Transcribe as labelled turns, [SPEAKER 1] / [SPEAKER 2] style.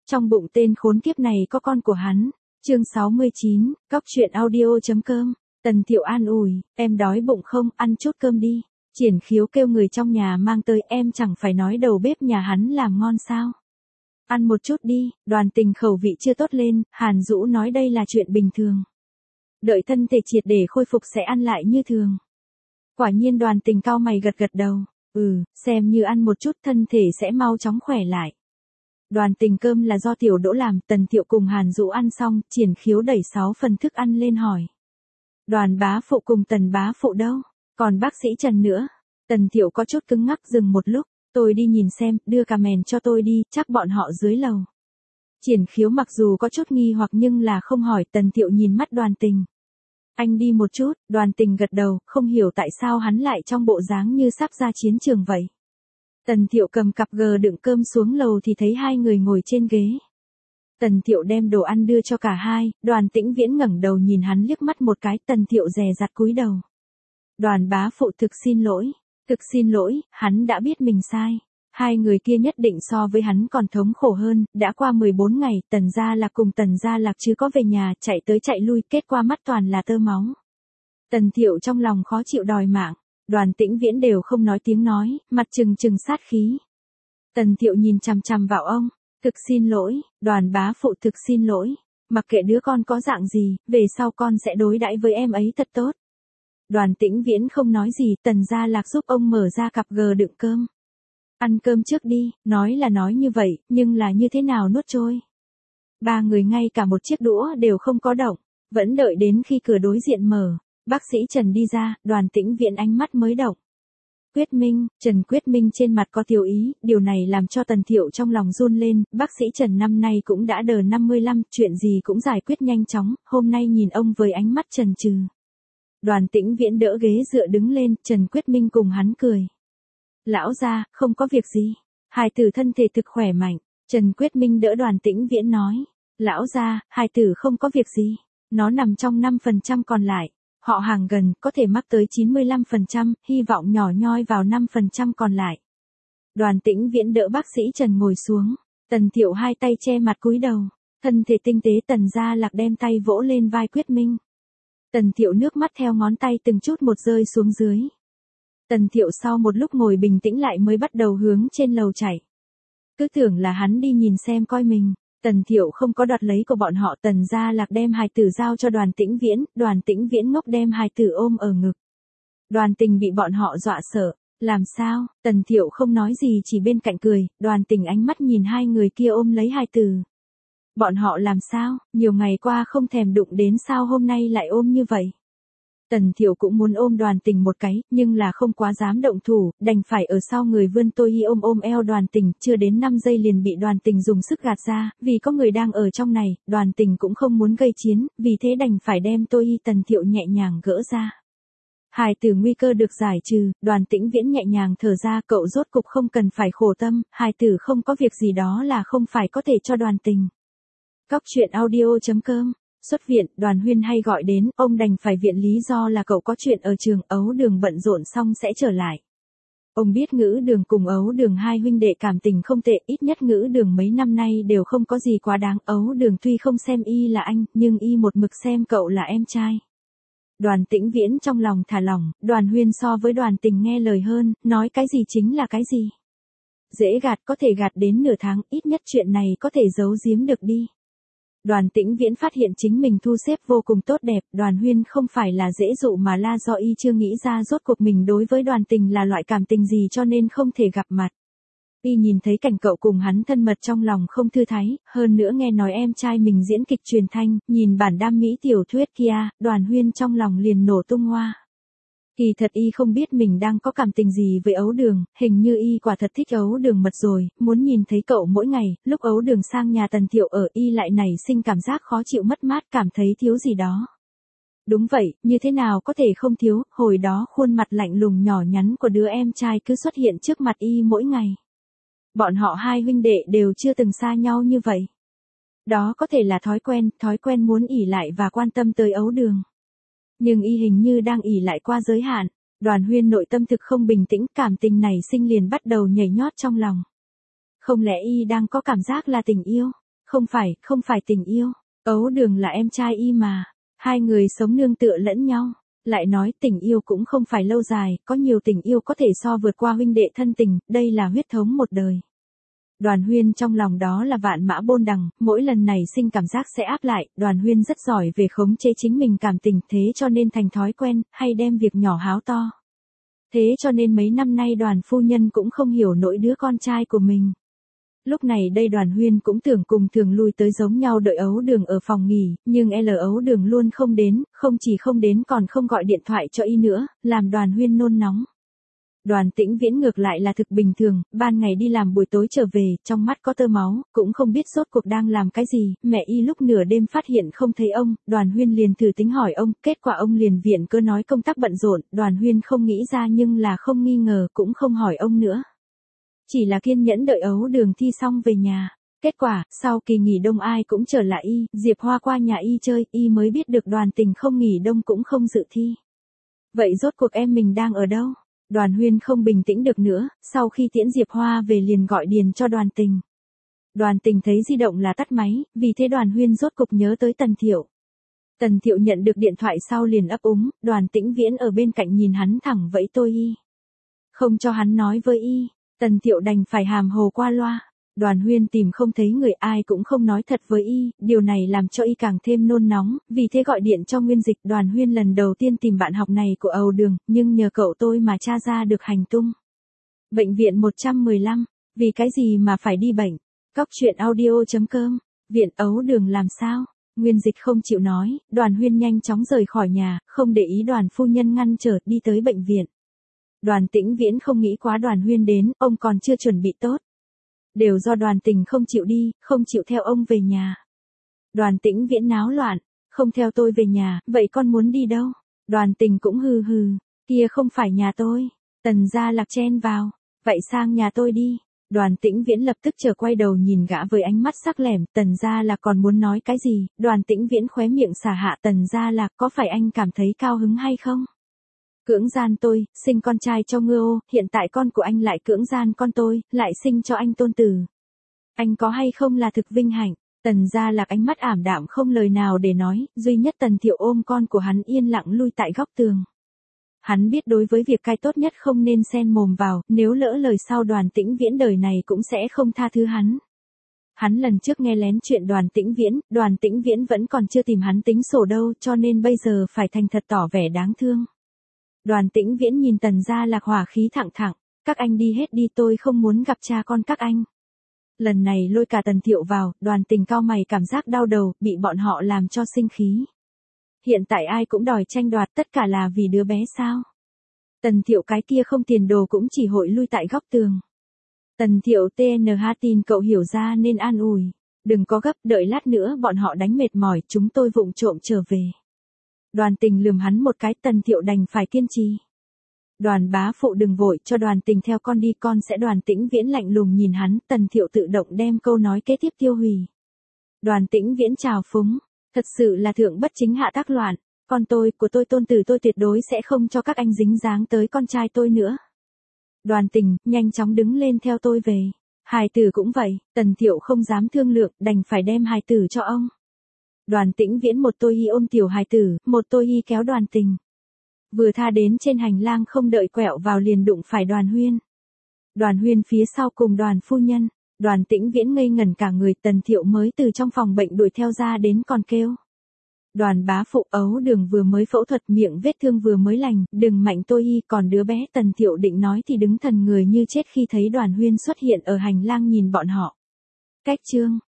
[SPEAKER 1] trong bụng tên khốn kiếp này có con của hắn. Chương 69, Cóc truyện audio.com. Tần Thiệu an ủi, em đói bụng không, ăn chút cơm đi. Triển Khiếu kêu người trong nhà mang tới, em chẳng phải nói đầu bếp nhà hắn làm ngon sao. Ăn một chút đi. Đoàn Tình khẩu vị chưa tốt lên, Hàn Dũ nói đây là chuyện bình thường. Đợi thân thể triệt để khôi phục sẽ ăn lại như thường. Quả nhiên Đoàn Tình cau mày gật gật đầu. Xem như ăn một chút thân thể sẽ mau chóng khỏe lại. Đoàn Tình cơm là do Tiểu Đỗ làm, Tần Thiệu cùng Hàn Dũ ăn xong, Triển Khiếu đẩy 6 phần thức ăn lên hỏi. Đoàn bá phụ cùng Tần bá phụ đâu? Còn bác sĩ Trần nữa? Tần Thiệu có chút cứng ngắc dừng một lúc, tôi đi nhìn xem, đưa cà mèn cho tôi đi, chắc bọn họ dưới lầu. Triển Khiếu mặc dù có chút nghi hoặc nhưng là không hỏi. Tần Thiệu nhìn mắt Đoàn Tình. Anh đi một chút. Đoàn Tình gật đầu, không hiểu tại sao hắn lại trong bộ dáng như sắp ra chiến trường vậy. Tần Thiệu cầm cặp gờ đựng cơm xuống lầu thì thấy hai người ngồi trên ghế. Tần Thiệu đem đồ ăn đưa cho cả hai, Đoàn Tĩnh Viễn ngẩng đầu nhìn hắn liếc mắt một cái, Tần Thiệu dè dặt cúi đầu. Đoàn bá phụ thực xin lỗi, hắn đã biết mình sai. Hai người kia nhất định so với hắn còn thống khổ hơn, đã qua 14 ngày, Tần Gia Lạc cùng Tần Gia Lạc chứ có về nhà, chạy tới chạy lui, kết quả mắt toàn là tơ máu. Tần Thiệu trong lòng khó chịu đòi mạng, Đoàn Tĩnh Viễn đều không nói tiếng nói, mặt trừng trừng sát khí. Tần Thiệu nhìn chằm chằm vào ông, thực xin lỗi, Đoàn bá phụ thực xin lỗi, mặc kệ đứa con có dạng gì, về sau con sẽ đối đãi với em ấy thật tốt. Đoàn Tĩnh Viễn không nói gì, Tần Gia Lạc giúp ông mở ra cặp gờ đựng cơm. Ăn cơm trước đi, nói là nói như vậy, nhưng là như thế nào nuốt trôi. Ba người ngay cả một chiếc đũa đều không có động, vẫn đợi đến khi cửa đối diện mở, bác sĩ Trần đi ra, Đoàn Tĩnh Viễn ánh mắt mới động. Trần Quyết Minh trên mặt có tiêu ý, điều này làm cho Tần Thiệu trong lòng run lên, bác sĩ Trần năm nay cũng đã đờ 55, chuyện gì cũng giải quyết nhanh chóng, hôm nay nhìn ông với ánh mắt chần chừ. Đoàn Tĩnh Viễn đỡ ghế dựa đứng lên, Trần Quyết Minh cùng hắn cười. Lão gia, không có việc gì. Hài tử thân thể thực khỏe mạnh. Trần Quyết Minh đỡ Đoàn Tĩnh Viễn nói. Lão gia, hài tử không có việc gì. Nó nằm trong 5% còn lại. Họ hàng gần, có thể mắc tới 95%, hy vọng nhỏ nhoi vào 5% còn lại. Đoàn Tĩnh Viễn đỡ bác sĩ Trần ngồi xuống. Tần Thiệu hai tay che mặt cúi đầu. Thân thể tinh tế Tần Gia Lạc đem tay vỗ lên vai Quyết Minh. Tần Thiệu nước mắt theo ngón tay từng chút một rơi xuống dưới. Tần Thiệu sau một lúc ngồi bình tĩnh lại mới bắt đầu hướng trên lầu chạy. Cứ tưởng là hắn đi nhìn xem coi mình. Tần Thiệu không có đoạt lấy của bọn họ. Tần Gia Lạc đem hài tử giao cho Đoàn Tĩnh Viễn. Đoàn Tĩnh Viễn ngốc đem hài tử ôm ở ngực. Đoàn Tình bị bọn họ dọa sợ. Làm sao? Tần Thiệu không nói gì chỉ bên cạnh cười. Đoàn Tình ánh mắt nhìn hai người kia ôm lấy hài tử. Bọn họ làm sao? Nhiều ngày qua không thèm đụng đến sao hôm nay lại ôm như vậy? Tần Thiệu cũng muốn ôm Đoàn Tình một cái, nhưng là không quá dám động thủ, đành phải ở sau người vươn tôi ôm eo Đoàn Tình, chưa đến 5 giây liền bị Đoàn Tình dùng sức gạt ra, vì có người đang ở trong này, Đoàn Tình cũng không muốn gây chiến, vì thế đành phải đem Tần Thiệu nhẹ nhàng gỡ ra. Hài tử nguy cơ được giải trừ, Đoàn Tĩnh Viễn nhẹ nhàng thở ra, cậu rốt cục không cần phải khổ tâm, hài tử không có việc gì đó là không phải có thể cho Đoàn Tình. Cóc truyện audio.com. Xuất viện, Đoàn Huyên hay gọi đến, ông đành phải viện lý do là cậu có chuyện ở trường, Ấu Đường bận rộn xong sẽ trở lại. Ông biết Ngữ Đường cùng Ấu Đường hai huynh đệ cảm tình không tệ, ít nhất Ngữ Đường mấy năm nay đều không có gì quá đáng, Ấu Đường tuy không xem y là anh, nhưng y một mực xem cậu là em trai. Đoàn Tĩnh Viễn trong lòng thả lỏng, Đoàn Huyên so với Đoàn Tình nghe lời hơn, nói cái gì chính là cái gì. Dễ gạt, có thể gạt đến nửa tháng, ít nhất chuyện này có thể giấu giếm được đi. Đoàn Tĩnh Viễn phát hiện chính mình thu xếp vô cùng tốt đẹp, Đoàn Huyên không phải là dễ dụ mà là do y chưa nghĩ ra rốt cuộc mình đối với Đoàn Tình là loại cảm tình gì cho nên không thể gặp mặt. Y nhìn thấy cảnh cậu cùng hắn thân mật trong lòng không thư thái, hơn nữa nghe nói em trai mình diễn kịch truyền thanh, nhìn bản đam mỹ tiểu thuyết kia, Đoàn Huyên trong lòng liền nổ tung hoa. Kỳ thật y không biết mình đang có cảm tình gì với Ấu Đường, hình như y quả thật thích Ấu Đường mật rồi, muốn nhìn thấy cậu mỗi ngày, lúc Ấu Đường sang nhà Tần Thiệu ở y lại nảy sinh cảm giác khó chịu mất mát, cảm thấy thiếu gì đó. Đúng vậy, như thế nào có thể không thiếu, hồi đó khuôn mặt lạnh lùng nhỏ nhắn của đứa em trai cứ xuất hiện trước mặt y mỗi ngày. Bọn họ hai huynh đệ đều chưa từng xa nhau như vậy. Đó có thể là thói quen muốn ỷ lại và quan tâm tới Ấu Đường. Nhưng y hình như đang ỷ lại qua giới hạn, Đoàn Huyên nội tâm thực không bình tĩnh, cảm tình này sinh liền bắt đầu nhảy nhót trong lòng. Không lẽ y đang có cảm giác là tình yêu? không phải tình yêu. Ấu Đường là em trai y mà. Hai người sống nương tựa lẫn nhau. Lại nói tình yêu cũng không phải lâu dài, có nhiều tình yêu có thể so vượt qua huynh đệ thân tình, đây là huyết thống một đời. Đoàn Huyên trong lòng đó là vạn mã bôn đằng, mỗi lần này sinh cảm giác sẽ áp lại, Đoàn Huyên rất giỏi về khống chế chính mình cảm tình, thế cho nên thành thói quen, hay đem việc nhỏ háo to. Thế cho nên mấy năm nay Đoàn phu nhân cũng không hiểu nỗi đứa con trai của mình. Lúc này đây Đoàn Huyên cũng tưởng cùng thường lui tới giống nhau đợi Ấu Đường ở phòng nghỉ, nhưng Ấu Đường luôn không đến, không chỉ không đến còn không gọi điện thoại cho y nữa, làm Đoàn Huyên nôn nóng. Đoàn Tĩnh Viễn ngược lại là thực bình thường, ban ngày đi làm buổi tối trở về, trong mắt có tơ máu, cũng không biết rốt cuộc đang làm cái gì, mẹ y lúc nửa đêm phát hiện không thấy ông, Đoàn Huyên liền thử tính hỏi ông, kết quả ông liền viện cớ nói công tác bận rộn, Đoàn Huyên không nghĩ ra nhưng là không nghi ngờ, cũng không hỏi ông nữa. Chỉ là kiên nhẫn đợi Ấu Đường thi xong về nhà. Kết quả, sau kỳ nghỉ đông ai cũng trở lại y, Diệp Hoa qua nhà y chơi, y mới biết được Đoàn Tình không nghỉ đông cũng không dự thi. Vậy rốt cuộc em mình đang ở đâu? Đoàn Huyên không bình tĩnh được nữa, sau khi tiễn Diệp Hoa về liền gọi điền cho Đoàn Tình. Đoàn Tình thấy di động là tắt máy, vì thế Đoàn Huyên rốt cục nhớ tới Tần Thiệu. Tần Thiệu nhận được điện thoại sau liền ấp úng, Đoàn Tĩnh Viễn ở bên cạnh nhìn hắn thẳng vẫy tôi y. Không cho hắn nói với y, Tần Thiệu đành phải hàm hồ qua loa. Đoàn Huyên tìm không thấy người, ai cũng không nói thật với y, điều này làm cho y càng thêm nôn nóng, vì thế gọi điện cho Nguyên Dịch. Đoàn Huyên lần đầu tiên tìm bạn học này của Ấu Đường, nhưng nhờ cậu tôi mà tra ra được hành tung. Bệnh viện 115, vì cái gì mà phải đi bệnh? Cóc truyện audio.com, viện Ấu Đường làm sao? Nguyên Dịch không chịu nói, Đoàn Huyên nhanh chóng rời khỏi nhà, không để ý Đoàn phu nhân ngăn trở, đi tới bệnh viện. Đoàn Tĩnh Viễn không nghĩ quá Đoàn Huyên đến, ông còn chưa chuẩn bị tốt. Đều do Đoàn Tình không chịu đi, không chịu theo ông về nhà. Đoàn Tĩnh Viễn náo loạn, không theo tôi về nhà, vậy con muốn đi đâu? Đoàn Tình cũng hừ hừ, kia không phải nhà tôi. Tần Gia Lạc chen vào, vậy sang nhà tôi đi. Đoàn Tĩnh Viễn lập tức trở quay đầu nhìn gã với ánh mắt sắc lẻm, Tần Gia Lạc còn muốn nói cái gì? Đoàn Tĩnh Viễn khóe miệng xả hạ, Tần Gia Lạc, có phải anh cảm thấy cao hứng hay không? Cưỡng gian tôi, sinh con trai cho Ngưu, hiện tại con của anh lại cưỡng gian con tôi, lại sinh cho anh tôn tử. Anh có hay không là thực vinh hạnh. Tần Gia Lạc ánh mắt ảm đạm không lời nào để nói, duy nhất Tần Thiệu ôm con của hắn yên lặng lui tại góc tường. Hắn biết đối với việc cai tốt nhất không nên xen mồm vào, nếu lỡ lời sau Đoàn Tĩnh Viễn đời này cũng sẽ không tha thứ hắn. Hắn lần trước nghe lén chuyện Đoàn Tĩnh Viễn vẫn còn chưa tìm hắn tính sổ đâu, cho nên bây giờ phải thành thật tỏ vẻ đáng thương. Đoàn Tĩnh Viễn nhìn Tần Gia Lạc hỏa khí thẳng thẳng, các anh đi hết đi, tôi không muốn gặp cha con các anh. Lần này lôi cả Tần Thiệu vào, Đoàn Tình cau mày cảm giác đau đầu, bị bọn họ làm cho sinh khí. Hiện tại ai cũng đòi tranh đoạt, tất cả là vì đứa bé sao? Tần Thiệu cái kia không tiền đồ cũng chỉ hội lui tại góc tường. Tần Thiệu TNH tin cậu hiểu ra nên an ủi. Đừng có gấp, đợi lát nữa bọn họ đánh mệt mỏi, chúng tôi vụng trộm trở về. Đoàn Tình lườm hắn một cái, Tần Thiệu đành phải kiên trì. Đoàn bá phụ đừng vội, cho Đoàn Tình theo con đi, con sẽ. Đoàn Tĩnh Viễn lạnh lùng nhìn hắn, Tần Thiệu tự động đem câu nói kế tiếp tiêu hủy. Đoàn Tĩnh Viễn trào phúng, thật sự là thượng bất chính hạ tác loạn, con tôi, của tôi, tôn tử tôi tuyệt đối sẽ không cho các anh dính dáng tới con trai tôi nữa. Đoàn Tình, nhanh chóng đứng lên theo tôi về. Hài tử cũng vậy, Tần Thiệu không dám thương lượng, đành phải đem hài tử cho ông. Đoàn Tĩnh Viễn một tôi y ôm tiểu hài tử, một tôi y kéo Đoàn Tình. Vừa tha đến trên hành lang không đợi quẹo vào liền đụng phải Đoàn Huyên. Đoàn Huyên phía sau cùng Đoàn phu nhân, Đoàn Tĩnh Viễn ngây ngẩn cả người, Tần Thiệu mới từ trong phòng bệnh đuổi theo ra đến còn kêu. Đoàn bá phụ, Ấu Đường vừa mới phẫu thuật, miệng vết thương vừa mới lành, đừng mạnh tôi y, còn đứa bé. Tần Thiệu định nói thì đứng thần người như chết khi thấy Đoàn Huyên xuất hiện ở hành lang nhìn bọn họ. Cách chương